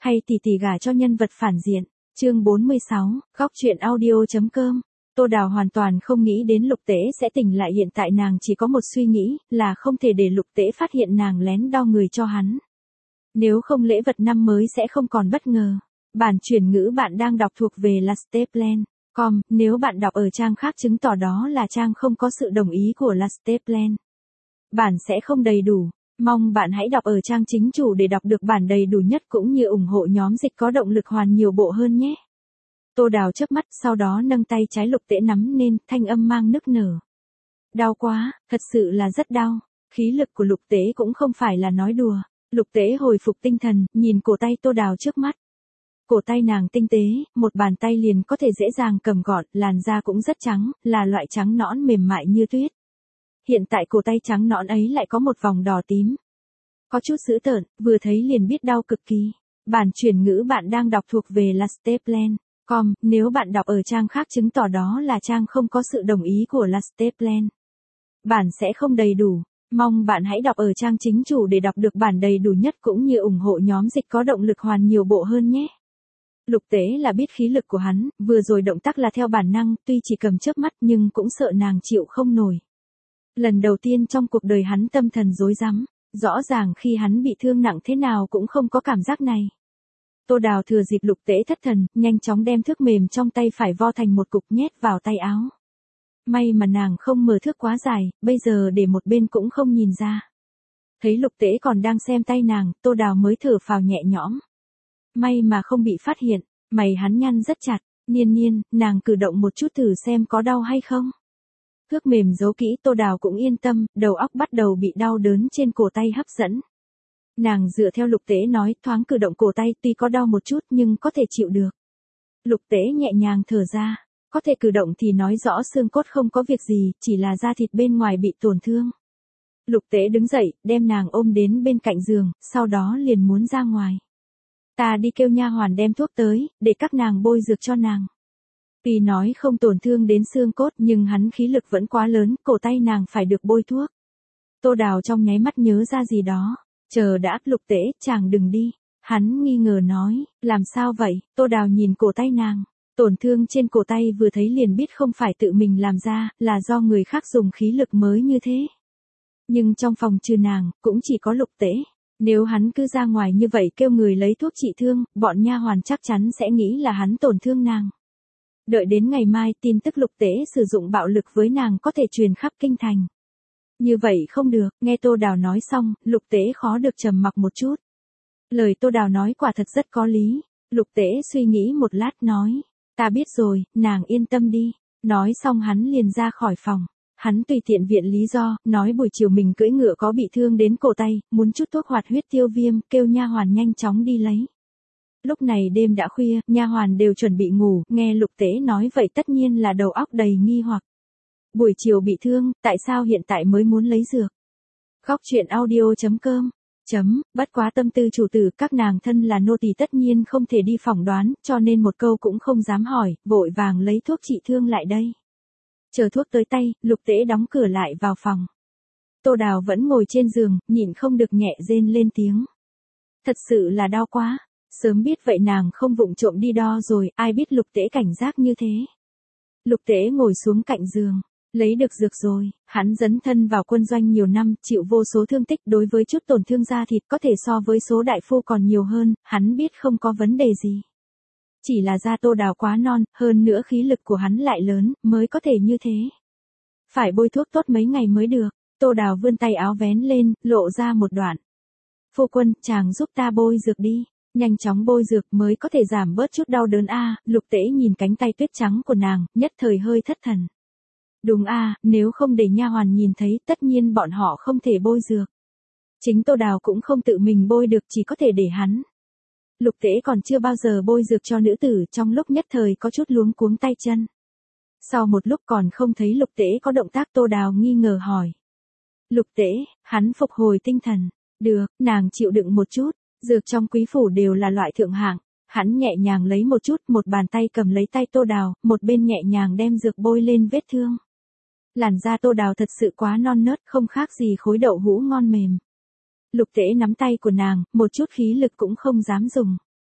Hay tỷ tỷ gả cho nhân vật phản diện. Chương 46, góc truyện audio.com. Tô Đào hoàn toàn không nghĩ đến Lục Tế sẽ tỉnh lại, hiện tại nàng chỉ có một suy nghĩ, là không thể để Lục Tế phát hiện nàng lén đo người cho hắn. Nếu không lễ vật năm mới sẽ không còn bất ngờ. Bản chuyển ngữ bạn đang đọc thuộc về lasteplan.com, nếu bạn đọc ở trang khác chứng tỏ đó là trang không có sự đồng ý của Lasteplan. Bản sẽ không đầy đủ. Mong bạn hãy đọc ở trang chính chủ để đọc được bản đầy đủ nhất cũng như ủng hộ nhóm dịch có động lực hoàn nhiều bộ hơn nhé. Tô Đào chớp mắt, sau đó nâng tay trái Lục Tế nắm lên, thanh âm mang nức nở. Đau quá, thật sự là rất đau. Khí lực của Lục Tế cũng không phải là nói đùa. Lục Tế hồi phục tinh thần, nhìn cổ tay Tô Đào trước mắt. Cổ tay nàng tinh tế, một bàn tay liền có thể dễ dàng cầm gọn, làn da cũng rất trắng, là loại trắng nõn mềm mại như tuyết. Hiện tại cổ tay trắng nõn ấy lại có một vòng đỏ tím. Có chút dữ tợn, vừa thấy liền biết đau cực kỳ. Bản chuyển ngữ bạn đang đọc thuộc về Lasteplan.com, nếu bạn đọc ở trang khác chứng tỏ đó là trang không có sự đồng ý của Lasteplan. Bản sẽ không đầy đủ. Mong bạn hãy đọc ở trang chính chủ để đọc được bản đầy đủ nhất cũng như ủng hộ nhóm dịch có động lực hoàn nhiều bộ hơn nhé. Lục Tế là biết khí lực của hắn, vừa rồi động tác là theo bản năng, tuy chỉ cầm chớp mắt nhưng cũng sợ nàng chịu không nổi. Lần đầu tiên trong cuộc đời hắn tâm thần rối rắm, rõ ràng khi hắn bị thương nặng thế nào cũng không có cảm giác này. Tô Đào thừa dịp Lục Tế thất thần, nhanh chóng đem thước mềm trong tay phải vo thành một cục nhét vào tay áo. May mà nàng không mở thước quá dài, bây giờ để một bên cũng không nhìn ra. Thấy Lục Tế còn đang xem tay nàng, Tô Đào mới thở phào nhẹ nhõm. May mà không bị phát hiện, mày hắn nhăn rất chặt, Niên, nàng cử động một chút thử xem có đau hay không. Thước mềm giấu kỹ, Tô Đào cũng yên tâm, đầu óc bắt đầu bị đau đớn trên cổ tay hấp dẫn. Nàng dựa theo Lục Tế nói, thoáng cử động cổ tay, tuy có đau một chút nhưng có thể chịu được. Lục Tế nhẹ nhàng thở ra, có thể cử động thì nói rõ xương cốt không có việc gì, chỉ là da thịt bên ngoài bị tổn thương. Lục Tế đứng dậy, đem nàng ôm đến bên cạnh giường, sau đó liền muốn ra ngoài. Ta đi kêu nha hoàn đem thuốc tới, để các nàng bôi dược cho nàng. Tuy nói không tổn thương đến xương cốt nhưng hắn khí lực vẫn quá lớn, cổ tay nàng phải được bôi thuốc. Tô Đào trong nháy mắt nhớ ra gì đó. Chờ đã, Lục Tế, chàng đừng đi. Hắn nghi ngờ nói, làm sao vậy? Tô Đào nhìn cổ tay nàng. Tổn thương trên cổ tay vừa thấy liền biết không phải tự mình làm ra, là do người khác dùng khí lực mới như thế. Nhưng trong phòng trừ nàng, cũng chỉ có Lục Tế. Nếu hắn cứ ra ngoài như vậy kêu người lấy thuốc trị thương, bọn nha hoàn chắc chắn sẽ nghĩ là hắn tổn thương nàng. Đợi đến ngày mai, tin tức Lục Tế sử dụng bạo lực với nàng có thể truyền khắp kinh thành. Như vậy không được, nghe Tô Đào nói xong, Lục Tế khó được trầm mặc một chút. Lời Tô Đào nói quả thật rất có lý. Lục Tế suy nghĩ một lát nói, ta biết rồi, nàng yên tâm đi. Nói xong hắn liền ra khỏi phòng. Hắn tùy tiện viện lý do, nói buổi chiều mình cưỡi ngựa có bị thương đến cổ tay, muốn chút thuốc hoạt huyết tiêu viêm, kêu nha hoàn nhanh chóng đi lấy. Lúc này đêm đã khuya, nha hoàn đều chuẩn bị ngủ, nghe Lục Tế nói vậy tất nhiên là đầu óc đầy nghi hoặc. Buổi chiều bị thương, tại sao hiện tại mới muốn lấy dược? Góc truyện audio.com. Bất quá tâm tư chủ tử, các nàng thân là nô tỳ tất nhiên không thể đi phỏng đoán, cho nên một câu cũng không dám hỏi, vội vàng lấy thuốc trị thương lại đây. Chờ thuốc tới tay, Lục Tế đóng cửa lại vào phòng. Tô Đào vẫn ngồi trên giường, nhịn không được nhẹ rên lên tiếng. Thật sự là đau quá. Sớm biết vậy nàng không vụng trộm đi đo rồi, ai biết Lục Tế cảnh giác như thế. Lục Tế ngồi xuống cạnh giường. Lấy được dược rồi, hắn dấn thân vào quân doanh nhiều năm, chịu vô số thương tích, đối với chút tổn thương da thịt có thể so với số đại phu còn nhiều hơn, hắn biết không có vấn đề gì. Chỉ là da Tô Đào quá non, hơn nữa khí lực của hắn lại lớn, mới có thể như thế. Phải bôi thuốc tốt mấy ngày mới được. Tô Đào vươn tay áo vén lên, lộ ra một đoạn. Phu quân, chàng giúp ta bôi dược đi. Nhanh chóng bôi dược mới có thể giảm bớt chút đau đớn a. Lục Tế nhìn cánh tay tuyết trắng của nàng, nhất thời hơi thất thần. Đúng a, nếu không để nha hoàn nhìn thấy, tất nhiên bọn họ không thể bôi dược. Chính Tô Đào cũng không tự mình bôi được, chỉ có thể để hắn. Lục Tế còn chưa bao giờ bôi dược cho nữ tử, trong lúc nhất thời có chút luống cuống tay chân. Sau một lúc còn không thấy Lục Tế có động tác, Tô Đào nghi ngờ hỏi. Lục Tế, hắn phục hồi tinh thần. Được, nàng chịu đựng một chút, dược trong quý phủ đều là loại thượng hạng. Hắn nhẹ nhàng lấy một chút, một bàn tay cầm lấy tay Tô Đào, một bên nhẹ nhàng đem dược bôi lên vết thương. Làn da Tô Đào thật sự quá non nớt, không khác gì khối đậu hũ ngon mềm. Lục Tế nắm tay của nàng, một chút khí lực cũng không dám dùng.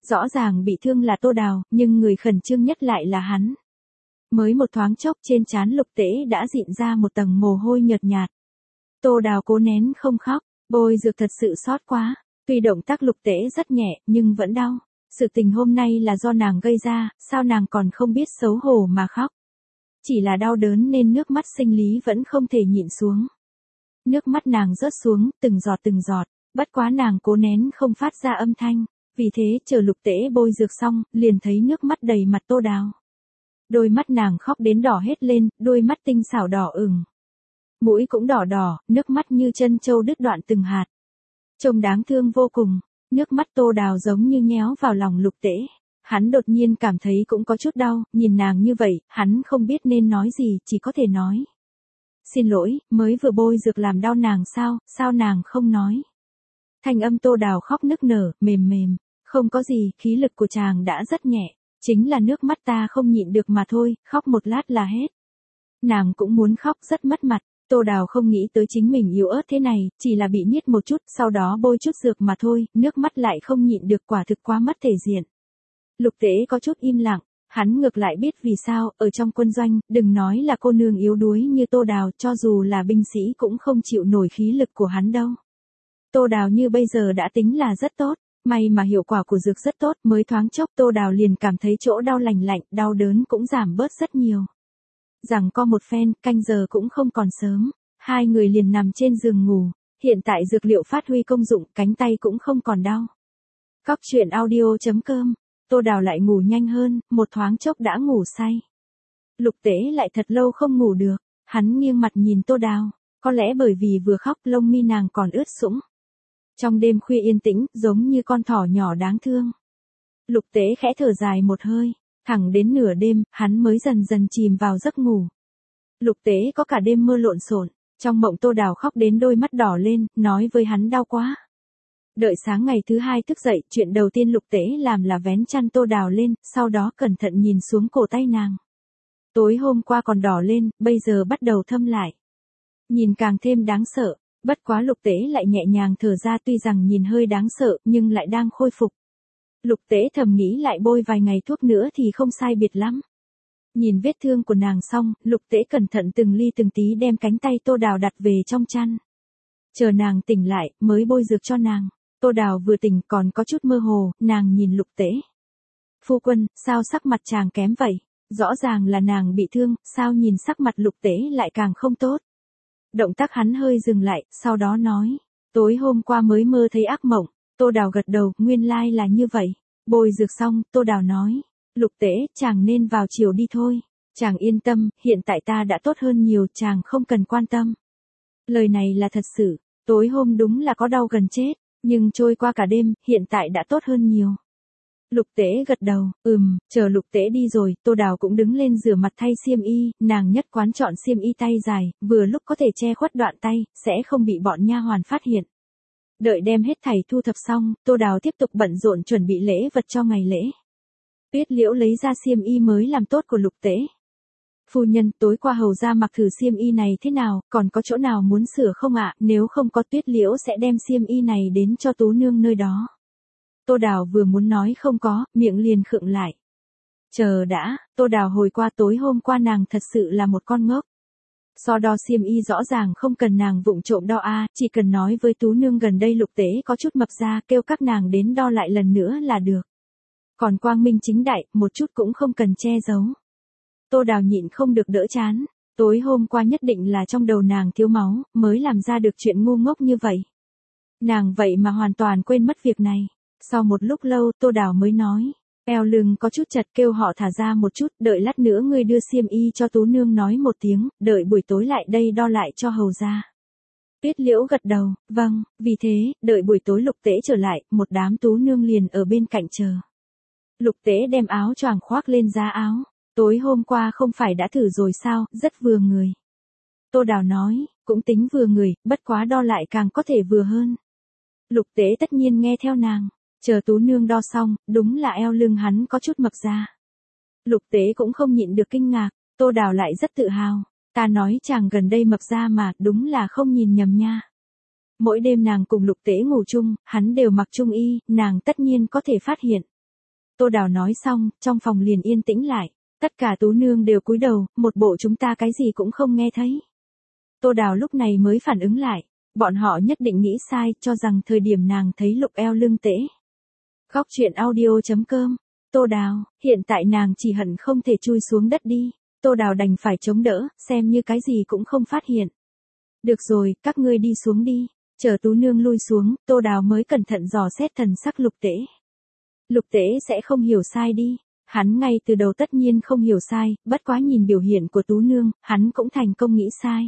Rõ ràng bị thương là Tô Đào, nhưng người khẩn trương nhất lại là hắn. Mới một thoáng chốc trên trán Lục Tễ đã dịn ra một tầng mồ hôi nhợt nhạt. Tô Đào cố nén không khóc, Bôi Dược thật sự xót quá. Tuy động tác Lục Tễ rất nhẹ, nhưng vẫn đau. Sự tình hôm nay là do nàng gây ra, sao nàng còn không biết xấu hổ mà khóc. Chỉ là đau đớn nên nước mắt sinh lý vẫn không thể nhịn xuống. Nước mắt nàng rớt xuống, từng giọt, bất quá nàng cố nén không phát ra âm thanh. Vì thế, chờ Lục Tễ bôi dược xong, liền thấy nước mắt đầy mặt Tô Đào. Đôi mắt nàng khóc đến đỏ hết lên, đôi mắt tinh xảo đỏ ửng. Mũi cũng đỏ đỏ, nước mắt như chân trâu đứt đoạn từng hạt. Trông đáng thương vô cùng, nước mắt Tô Đào giống như nhéo vào lòng Lục Tễ. Hắn đột nhiên cảm thấy cũng có chút đau, nhìn nàng như vậy, hắn không biết nên nói gì, chỉ có thể nói. Xin lỗi, mới vừa bôi dược làm đau nàng sao nàng không nói. Thanh âm Tô Đào khóc nức nở, mềm mềm, không có gì, khí lực của chàng đã rất nhẹ, chính là nước mắt ta không nhịn được mà thôi, khóc một lát là hết. Nàng cũng muốn khóc rất mất mặt, Tô Đào không nghĩ tới chính mình yếu ớt thế này, chỉ là bị niết một chút, sau đó bôi chút dược mà thôi, nước mắt lại không nhịn được, quả thực quá mất thể diện. Lục Tễ có chút im lặng, hắn ngược lại biết vì sao, ở trong quân doanh, đừng nói là cô nương yếu đuối như Tô Đào, cho dù là binh sĩ cũng không chịu nổi khí lực của hắn đâu. Tô Đào như bây giờ đã tính là rất tốt, may mà hiệu quả của dược rất tốt, mới thoáng chốc Tô Đào liền cảm thấy chỗ đau lành lạnh, đau đớn cũng giảm bớt rất nhiều. Rằng co một phen, canh giờ cũng không còn sớm, hai người liền nằm trên giường ngủ, hiện tại dược liệu phát huy công dụng, cánh tay cũng không còn đau. Cóc truyện audio.com, Tô Đào lại ngủ nhanh hơn, một thoáng chốc đã ngủ say. Lục Tễ lại thật lâu không ngủ được, hắn nghiêng mặt nhìn Tô Đào, có lẽ bởi vì vừa khóc lông mi nàng còn ướt sũng. Trong đêm khuya yên tĩnh, giống như con thỏ nhỏ đáng thương. Lục Tễ khẽ thở dài một hơi, thẳng đến nửa đêm, hắn mới dần dần chìm vào giấc ngủ. Lục Tễ có cả đêm mơ lộn xộn, trong mộng Tô Đào khóc đến đôi mắt đỏ lên, nói với hắn đau quá. Đợi sáng ngày thứ hai thức dậy, chuyện đầu tiên Lục Tễ làm là vén chăn Tô Đào lên, sau đó cẩn thận nhìn xuống cổ tay nàng. Tối hôm qua còn đỏ lên, bây giờ bắt đầu thâm lại. Nhìn càng thêm đáng sợ, bất quá Lục Tễ lại nhẹ nhàng thở ra, tuy rằng nhìn hơi đáng sợ, nhưng lại đang khôi phục. Lục Tễ thầm nghĩ lại bôi vài ngày thuốc nữa thì không sai biệt lắm. Nhìn vết thương của nàng xong, Lục Tễ cẩn thận từng ly từng tí đem cánh tay Tô Đào đặt về trong chăn. Chờ nàng tỉnh lại, mới bôi dược cho nàng. Tô Đào vừa tỉnh còn có chút mơ hồ, nàng nhìn Lục Tễ. Phu quân, sao sắc mặt chàng kém vậy? Rõ ràng là nàng bị thương, sao nhìn sắc mặt Lục Tễ lại càng không tốt? Động tác hắn hơi dừng lại, sau đó nói. Tối hôm qua mới mơ thấy ác mộng. Tô Đào gật đầu, nguyên lai là như vậy. Bôi dược xong, Tô Đào nói. Lục Tễ, chàng nên vào chiều đi thôi. Chàng yên tâm, hiện tại ta đã tốt hơn nhiều, chàng không cần quan tâm. Lời này là thật sự, tối hôm đúng là có đau gần chết, nhưng trôi qua cả đêm, hiện tại đã tốt hơn nhiều. Lục Tễ gật đầu, chờ Lục Tễ đi rồi, Tô Đào cũng đứng lên rửa mặt thay xiêm y, nàng nhất quán chọn xiêm y tay dài, vừa lúc có thể che khuất đoạn tay, sẽ không bị bọn nha hoàn phát hiện. Đợi đem hết thảy thu thập xong, Tô Đào tiếp tục bận rộn chuẩn bị lễ vật cho ngày lễ. Tuyết Liễu lấy ra xiêm y mới làm tốt của Lục Tễ. Phu nhân, tối qua hầu ra mặc thử xiêm y này thế nào, còn có chỗ nào muốn sửa không ạ? Nếu không có Tuyết Liễu sẽ đem xiêm y này đến cho Tú nương nơi đó. Tô Đào vừa muốn nói không có, miệng liền khựng lại. Chờ đã, Tô Đào hồi qua tối hôm qua nàng thật sự là một con ngốc. So đo xiêm y rõ ràng không cần nàng vụng trộm đo chỉ cần nói với Tú nương gần đây Lục Tễ có chút mập ra, kêu các nàng đến đo lại lần nữa là được. Còn quang minh chính đại, một chút cũng không cần che giấu. Tô Đào nhịn không được đỡ chán, tối hôm qua nhất định là trong đầu nàng thiếu máu, mới làm ra được chuyện ngu ngốc như vậy. Nàng vậy mà hoàn toàn quên mất việc này. Sau một lúc lâu, Tô Đào mới nói, eo lưng có chút chật, kêu họ thả ra một chút, đợi lát nữa ngươi đưa xiêm y cho Tú nương nói một tiếng, đợi buổi tối lại đây đo lại cho hầu ra. Tuyết Liễu gật đầu, vâng, vì thế, đợi buổi tối Lục Tễ trở lại, một đám Tú nương liền ở bên cạnh chờ. Lục Tễ đem áo choàng khoác lên giá áo, tối hôm qua không phải đã thử rồi sao, rất vừa người. Tô Đào nói, cũng tính vừa người, bất quá đo lại càng có thể vừa hơn. Lục Tễ tất nhiên nghe theo nàng. Chờ Tú nương đo xong, đúng là eo lưng hắn có chút mập ra. Lục Tễ cũng không nhịn được kinh ngạc, Tô Đào lại rất tự hào. Ta nói chàng gần đây mập ra mà, đúng là không nhìn nhầm nha. Mỗi đêm nàng cùng Lục Tễ ngủ chung, hắn đều mặc chung y, nàng tất nhiên có thể phát hiện. Tô Đào nói xong, trong phòng liền yên tĩnh lại. Tất cả tú nương đều cúi đầu, một bộ chúng ta cái gì cũng không nghe thấy. Tô Đào lúc này mới phản ứng lại. Bọn họ nhất định nghĩ sai, cho rằng thời điểm nàng thấy Lục eo lưng tễ. Góc truyện audio.com. Tô Đào, hiện tại nàng chỉ hận không thể chui xuống đất đi. Tô Đào đành phải chống đỡ, xem như cái gì cũng không phát hiện. Được rồi, các ngươi đi xuống đi. Chờ tú nương lui xuống, Tô Đào mới cẩn thận dò xét thần sắc Lục Tễ. Lục Tễ sẽ không hiểu sai đi. Hắn ngay từ đầu tất nhiên không hiểu sai, bất quá nhìn biểu hiện của tú nương, hắn cũng thành công nghĩ sai.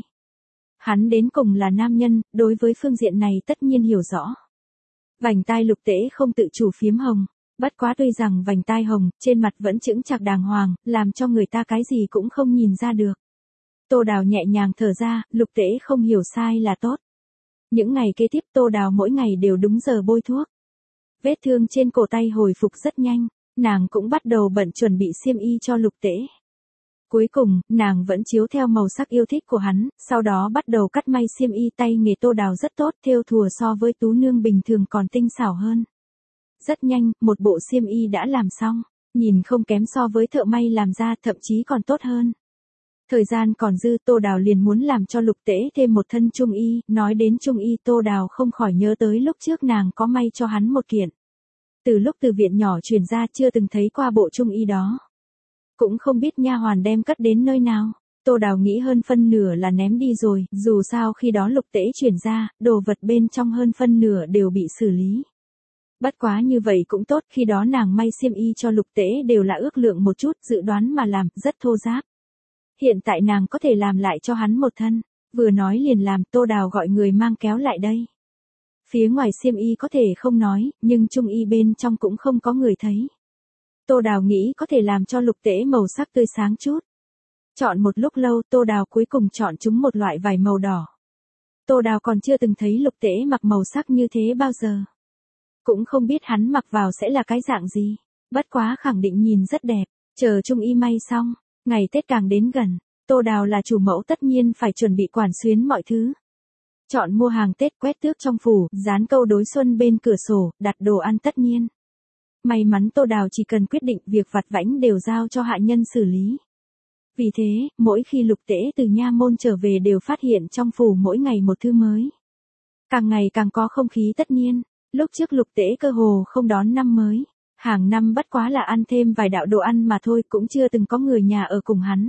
Hắn đến cùng là nam nhân, đối với phương diện này tất nhiên hiểu rõ. Vành tai Lục Tễ không tự chủ phiếm hồng. Bất quá tuy rằng vành tai hồng, trên mặt vẫn chững chạc đàng hoàng, làm cho người ta cái gì cũng không nhìn ra được. Tô Đào nhẹ nhàng thở ra, Lục Tễ không hiểu sai là tốt. Những ngày kế tiếp Tô Đào mỗi ngày đều đúng giờ bôi thuốc. Vết thương trên cổ tay hồi phục rất nhanh, nàng cũng bắt đầu bận chuẩn bị xiêm y cho Lục Tễ. Cuối cùng, nàng vẫn chiếu theo màu sắc yêu thích của hắn, sau đó bắt đầu cắt may xiêm y. Tay nghề Tô Đào rất tốt, thêu thùa so với tú nương bình thường còn tinh xảo hơn. Rất nhanh, một bộ xiêm y đã làm xong, nhìn không kém so với thợ may làm ra, thậm chí còn tốt hơn. Thời gian còn dư, Tô Đào liền muốn làm cho Lục Tễ thêm một thân trung y. Nói đến trung y, Tô Đào không khỏi nhớ tới lúc trước nàng có may cho hắn một kiện. Từ lúc từ viện nhỏ chuyển ra chưa từng thấy qua bộ trung y đó. Cũng không biết nha hoàn đem cất đến nơi nào. Tô Đào nghĩ hơn phân nửa là ném đi rồi, dù sao khi đó Lục Tễ chuyển ra, đồ vật bên trong hơn phân nửa đều bị xử lý. Bất quá như vậy cũng tốt, khi đó nàng may xiêm y cho Lục Tễ đều là ước lượng một chút, dự đoán mà làm, rất thô ráp. Hiện tại nàng có thể làm lại cho hắn một thân, vừa nói liền làm. Tô Đào gọi người mang kéo lại đây. Phía ngoài xiêm y có thể không nói, nhưng trung y bên trong cũng không có người thấy. Tô Đào nghĩ có thể làm cho Lục Tễ màu sắc tươi sáng chút. Chọn một lúc lâu, Tô Đào cuối cùng chọn chúng một loại vải màu đỏ. Tô Đào còn chưa từng thấy Lục Tễ mặc màu sắc như thế bao giờ. Cũng không biết hắn mặc vào sẽ là cái dạng gì. Bất quá khẳng định nhìn rất đẹp. Chờ trung y may xong, ngày Tết càng đến gần. Tô Đào là chủ mẫu tất nhiên phải chuẩn bị quản xuyến mọi thứ. Chọn mua hàng Tết, quét tước trong phủ, dán câu đối xuân bên cửa sổ, đặt đồ ăn tất nhiên. May mắn Tô Đào chỉ cần quyết định, việc vặt vãnh đều giao cho hạ nhân xử lý. Vì thế, mỗi khi Lục Tễ từ nha môn trở về đều phát hiện trong phủ mỗi ngày một thứ mới. Càng ngày càng có không khí tất nhiên. Lúc trước Lục Tễ cơ hồ không đón năm mới. Hàng năm bất quá là ăn thêm vài đạo đồ ăn mà thôi, cũng chưa từng có người nhà ở cùng hắn.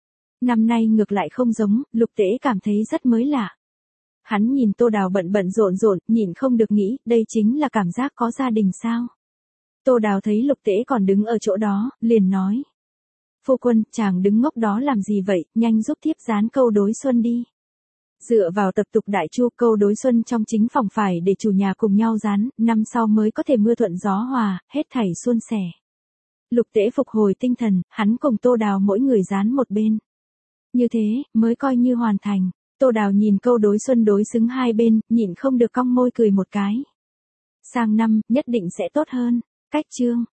Năm nay ngược lại không giống, Lục Tễ cảm thấy rất mới lạ. Hắn nhìn Tô Đào bận bận rộn rộn, nhịn không được nghĩ, đây chính là cảm giác có gia đình sao. Tô Đào thấy Lục Tễ còn đứng ở chỗ đó, liền nói. Phu quân, chàng đứng ngốc đó làm gì vậy, nhanh giúp thiếp dán câu đối xuân đi. Dựa vào tập tục đại chu, câu đối xuân trong chính phòng phải để chủ nhà cùng nhau dán, năm sau mới có thể mưa thuận gió hòa, hết thảy suôn sẻ. Lục Tễ phục hồi tinh thần, hắn cùng Tô Đào mỗi người dán một bên. Như thế, mới coi như hoàn thành. Tô Đào nhìn câu đối xuân đối xứng hai bên, nhịn không được cong môi cười một cái. Sang năm, nhất định sẽ tốt hơn. Cách chương.